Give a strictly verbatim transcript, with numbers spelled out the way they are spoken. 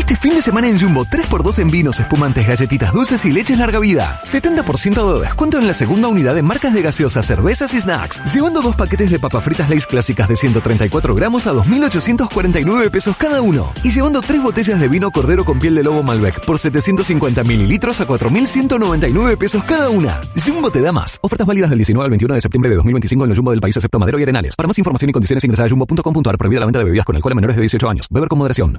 Este fin de semana en Jumbo, tres por dos en vinos, espumantes, galletitas dulces y leches larga vida. setenta por ciento de descuento en la segunda unidad de marcas de gaseosas, cervezas y snacks. Llevando dos paquetes de papas fritas Lay's clásicas de ciento treinta y cuatro gramos a dos mil ochocientos cuarenta y nueve pesos cada uno. Y llevando tres botellas de vino Cordero con piel de lobo Malbec por setecientos cincuenta mililitros a cuatro mil ciento noventa y nueve pesos cada una. Jumbo te da más. Ofertas válidas del diecinueve al veintiuno de septiembre de dos mil veinticinco en el Jumbo del país excepto Madero y Arenales. Para más información y condiciones ingresa a jumbo punto com punto a r. Prohibida la venta de bebidas con alcohol a menores de dieciocho años. Beber con moderación.